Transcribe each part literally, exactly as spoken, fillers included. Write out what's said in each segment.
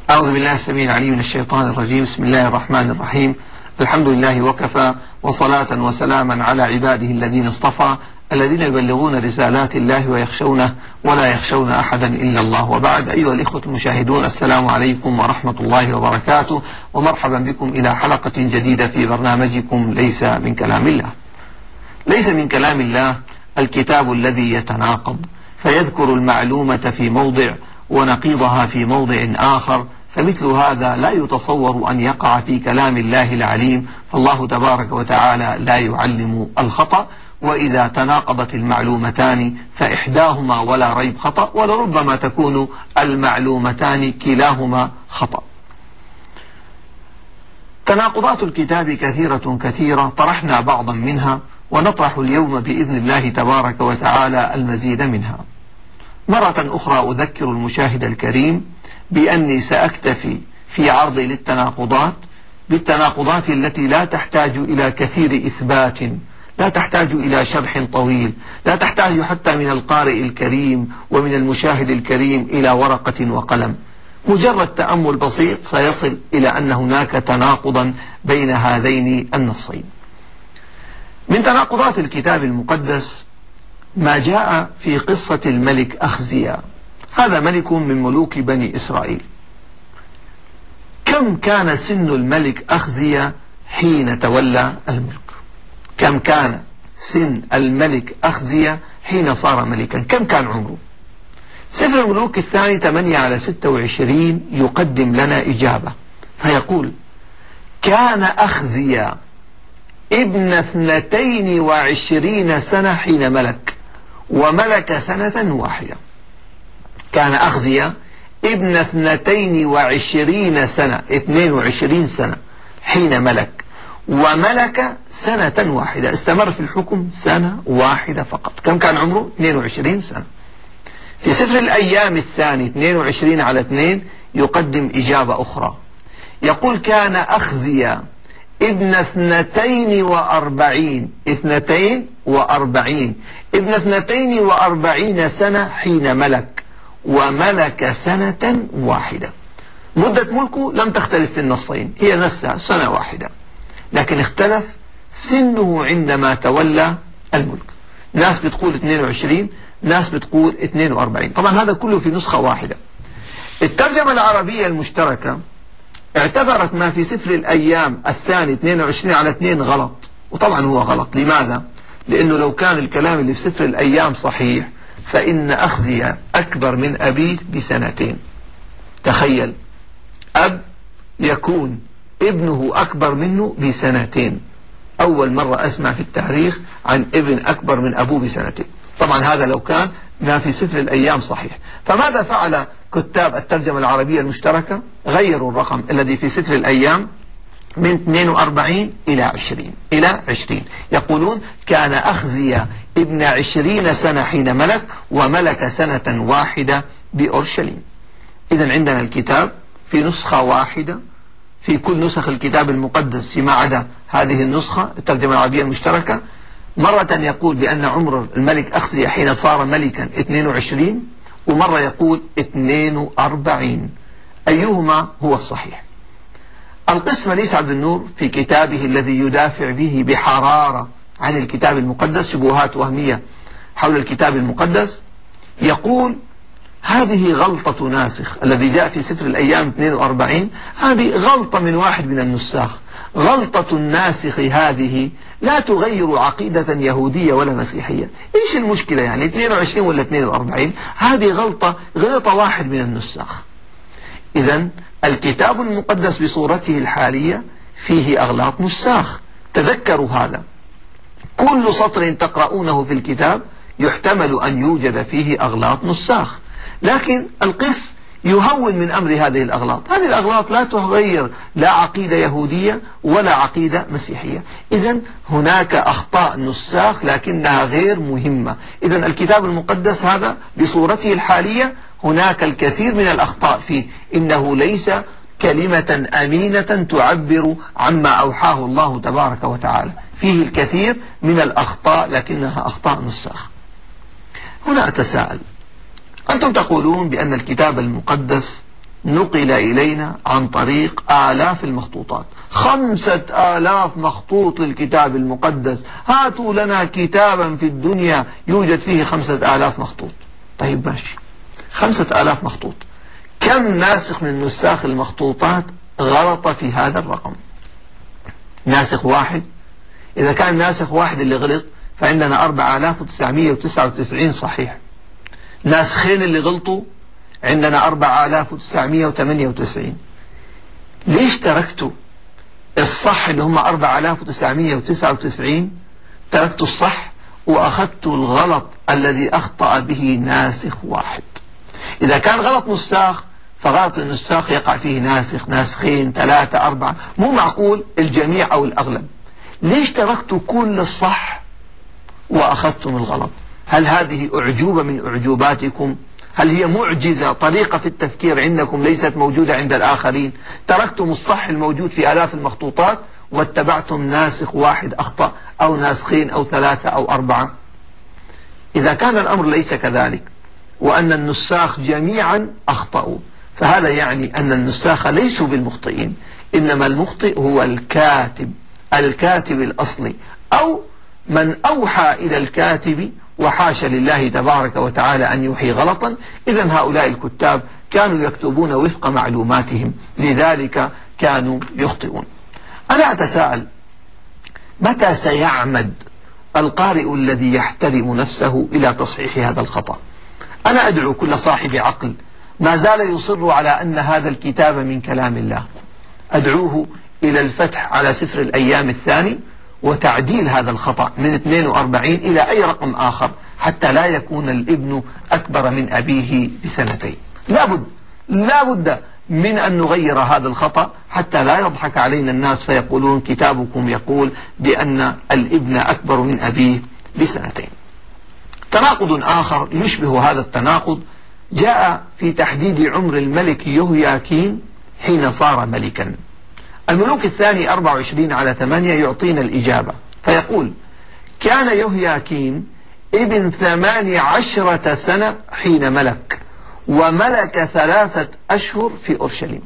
أعوذ بالله السميع العليم من الشيطان الرجيم. بسم الله الرحمن الرحيم. الحمد لله وكفى، وصلاة وسلاما على عباده الذين اصطفى، الذين يبلغون رسالات الله ويخشونه ولا يخشون أحدا إلا الله. وبعد، أيها الإخوة المشاهدون، السلام عليكم ورحمة الله وبركاته، ومرحبا بكم إلى حلقة جديدة في برنامجكم ليس من كلام الله. ليس من كلام الله الكتاب الذي يتناقض، فيذكر المعلومة في موضع ونقيضها في موضع آخر، فمثل هذا لا يتصور أن يقع في كلام الله العليم، فالله تبارك وتعالى لا يعلم الخطأ. وإذا تناقضت المعلومتان فإحداهما ولا ريب خطأ، ولربما تكون المعلومتان كلاهما خطأ. تناقضات الكتاب كثيرة كثيرة، طرحنا بعضا منها ونطرح اليوم بإذن الله تبارك وتعالى المزيد منها. مرة أخرى أذكر المشاهد الكريم بأني سأكتفي في عرضي للتناقضات بالتناقضات التي لا تحتاج إلى كثير إثبات، لا تحتاج إلى شرح طويل، لا تحتاج حتى من القارئ الكريم ومن المشاهد الكريم إلى ورقة وقلم. مجرد تأمل بسيط سيصل إلى أن هناك تناقضا بين هذين النصين. من تناقضات الكتاب المقدس ما جاء في قصة الملك أخزيا. هذا ملك من ملوك بني إسرائيل. كم كان سن الملك أخزيا حين تولى الملك؟ كم كان سن الملك أخزيا حين صار ملكا؟ كم كان عمره؟ سفر الملوك الثاني ثمانية على ستة وعشرين يقدم لنا إجابة، فيقول: كان أخزيا ابن اثنتين وعشرين سنة حين ملك، وملك سنة واحدة. كان أخزيا ابن اثنتين وعشرين سنة، اثنين وعشرين سنة حين ملك، وملك سنة واحدة، استمر في الحكم سنة واحدة فقط. كم كان عمره؟ اثنين وعشرين سنة. في سفر الأيام الثاني اثنين وعشرين على اثنين يقدم إجابة أخرى، يقول: كان أخزيا ابن اثنتين وأربعين، اثنتين وأربعين، ابن اثنتين وأربعين سنة حين ملك، وملك سنة واحدة. مدة ملكه لم تختلف في النصين، هي نفسها سنة واحدة، لكن اختلف سنه عندما تولى الملك. ناس بتقول اثنين وعشرين، ناس بتقول اثنين وأربعين. طبعا هذا كله في نسخة واحدة. الترجمة العربية المشتركة اعتبرت ما في سفر الأيام الثاني اثنين وعشرين على اثنين غلط، وطبعا هو غلط. لماذا؟ لأنه لو كان الكلام اللي في سفر الأيام صحيح فإن أخزيا أكبر من أبيه بسنتين. تخيل، أب يكون ابنه أكبر منه بسنتين. أول مرة أسمع في التاريخ عن ابن أكبر من أبوه بسنتين. طبعا هذا لو كان ما في سفر الأيام صحيح. فماذا فعل كتاب الترجمة العربية المشتركة؟ غيروا الرقم الذي في سفر الأيام من اثنين وأربعين إلى عشرين إلى عشرين. يقولون: كان أخزيا ابن عشرين سنة حين ملك، وملك سنة واحدة بأورشليم. إذن عندنا الكتاب في نسخة واحدة في كل نسخ الكتاب المقدس فيما عدا هذه النسخة الترجمة العربية المشتركة. مرة يقول بأن عمر الملك أخزيا حين صار ملكا اثنين وعشرين، ومرة يقول اثنين وأربعين. أيهما هو الصحيح؟ القسم ليس عبد النور في كتابه الذي يدافع به بحرارة عن الكتاب المقدس، شبهات وهمية حول الكتاب المقدس، يقول: هذه غلطة ناسخ الذي جاء في سفر الأيام اثنين وأربعين، هذه غلطة من واحد من النساخ. غلطة الناسخ هذه لا تغير عقيدة يهودية ولا مسيحية. إيش المشكلة يعني اثنين وعشرين ولا اثنين وأربعين؟ هذه غلطة غلطة واحد من النساخ. إذن الكتاب المقدس بصورته الحالية فيه أغلاط نساخ، تذكروا هذا. كل سطر تقرؤونه في الكتاب يحتمل أن يوجد فيه أغلاط نساخ، لكن القس يهون من أمر هذه الأغلاط. هذه الأغلاط لا تغير لا عقيدة يهودية ولا عقيدة مسيحية. إذن هناك أخطاء نساخ لكنها غير مهمة. إذن الكتاب المقدس هذا بصورته الحالية هناك الكثير من الأخطاء فيه، إنه ليس كلمة أمينة تعبر عما أوحاه الله تبارك وتعالى، فيه الكثير من الأخطاء لكنها أخطاء نساخ. هنا أتساءل، أنتم تقولون بأن الكتاب المقدس نقل إلينا عن طريق آلاف المخطوطات. خمسة آلاف مخطوط للكتاب المقدس. هاتوا لنا كتابا في الدنيا يوجد فيه خمسة آلاف مخطوط. طيب ماشي، خمسة آلاف مخطوط، كم ناسخ من نساخ المخطوطات غلط في هذا الرقم؟ ناسخ واحد. إذا كان ناسخ واحد اللي غلط فعندنا أربعة آلاف وتسعمائة وتسعة وتسعين صحيح. ناسخين اللي غلطوا عندنا أربعة آلاف وتسعمائة وثمانية وتسعين. ليش تركتوا الصح اللي هم أربعة آلاف وتسعمائة وتسعة وتسعين، تركتوا الصح وأخذتوا الغلط الذي أخطأ به ناسخ واحد؟ إذا كان غلط نساخ فغلط النساخ يقع فيه ناسخ، ناسخين، ثلاثة، أربعة، مو معقول الجميع أو الأغلب. ليش تركتوا كل الصح وأخذتم الغلط؟ هل هذه أعجوبة من أعجوباتكم؟ هل هي معجزة، طريقة في التفكير عندكم ليست موجودة عند الآخرين؟ تركتم الصح الموجود في آلاف المخطوطات واتبعتم ناسخ واحد أخطأ، أو ناسخين، أو ثلاثة، أو أربعة. إذا كان الأمر ليس كذلك وأن النساخ جميعا أخطأوا، فهذا يعني أن النساخ ليسوا بالمخطئين، إنما المخطئ هو الكاتب، الكاتب الأصلي، أو من أوحى إلى الكاتب، وحاشا لله تبارك وتعالى أن يوحي غلطا. إذن هؤلاء الكتاب كانوا يكتبون وفق معلوماتهم، لذلك كانوا يخطئون. أنا أتساءل، متى سيعمد القارئ الذي يحترم نفسه إلى تصحيح هذا الخطأ؟ أنا أدعو كل صاحب عقل ما زال يصر على أن هذا الكتاب من كلام الله، أدعوه إلى الفتح على سفر الأيام الثاني وتعديل هذا الخطأ من اثنين وأربعين إلى أي رقم آخر، حتى لا يكون الابن أكبر من أبيه بسنتين. لا بد لا بد من أن نغير هذا الخطأ حتى لا يضحك علينا الناس فيقولون كتابكم يقول بأن الابن أكبر من أبيه بسنتين. تناقض آخر يشبه هذا التناقض جاء في تحديد عمر الملك يهوياكين حين صار ملكا. الملوك الثاني أربعة وعشرين على ثمانية يعطينا الإجابة فيقول: كان يهوياكين ابن ثمان عشرة سنة حين ملك، وملك ثلاثة أشهر في أورشليم.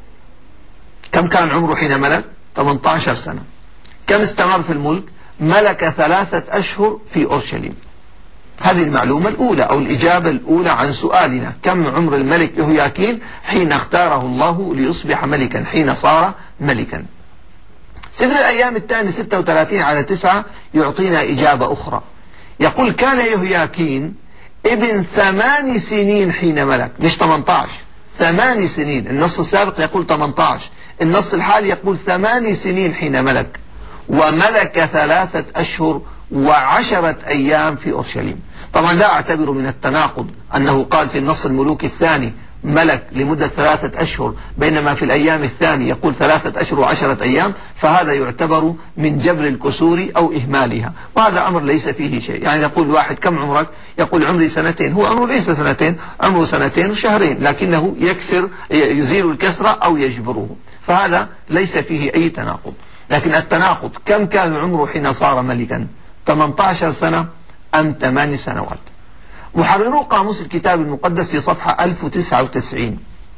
كم كان عمره حين ملك؟ ثمانية عشر سنة. كم استمر في الملك؟ ملك ثلاثة أشهر في أورشليم. هذه المعلومة الأولى أو الإجابة الأولى عن سؤالنا: كم عمر الملك يهوياكين حين اختاره الله ليصبح ملكا، حين صار ملكا؟ سفر الأيام الثاني ستة وثلاثين على تسعة يعطينا إجابة أخرى، يقول: كان يهوياكين ابن ثمان سنين حين ملك، مش ثمانية عشر، ثمان سنين. النص السابق يقول ثمانية عشر، النص الحالي يقول ثمان سنين حين ملك، وملك ثلاثة أشهر وعشرة أيام في أورشليم. طبعا لا أعتبر من التناقض أنه قال في النص الملوك الثاني ملك لمدة ثلاثة أشهر، بينما في الأيام الثاني يقول ثلاثة أشهر وعشرة أيام، فهذا يعتبر من جبر الكسور أو إهمالها، وهذا أمر ليس فيه شيء. يعني يقول واحد: كم عمرك؟ يقول: عمري سنتين. هو عمره ليس سنتين، عمره سنتين وشهرين، لكنه يكسر يزيل الكسرة أو يجبره، فهذا ليس فيه أي تناقض. لكن التناقض: كم كان عمره حين صار ملكا؟ ثمانية عشر سنة أم ثمان سنوات؟ محررو قاموس الكتاب المقدس في صفحة ألف وتسعة وتسعين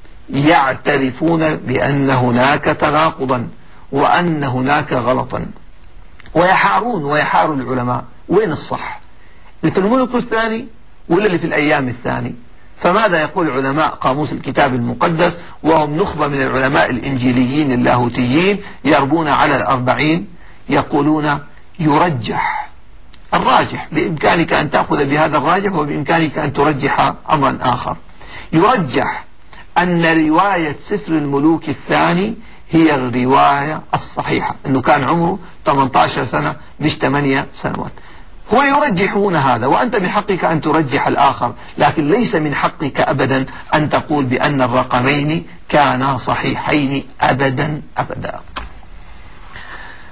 يعترفون بأن هناك تناقضا وأن هناك غلطا، ويحارون ويحار العلماء وين الصح، اللي في الملك الثاني ولا اللي في الأيام الثاني؟ فماذا يقول علماء قاموس الكتاب المقدس وهم نخبة من العلماء الإنجيليين اللاهوتيين يربون على الأربعين؟ يقولون: يرجح الراجح، بإمكانك أن تأخذ بهذا الراجح وبإمكانك أن ترجح أمرا آخر. يرجح أن رواية سفر الملوك الثاني هي الرواية الصحيحة، أنه كان عمره ثمانية عشر سنة مش ثمانية سنوات. هو يرجحون هذا وأنت من حقك أن ترجح الآخر، لكن ليس من حقك أبدا أن تقول بأن الرقمين كانا صحيحين أبدا أبدا.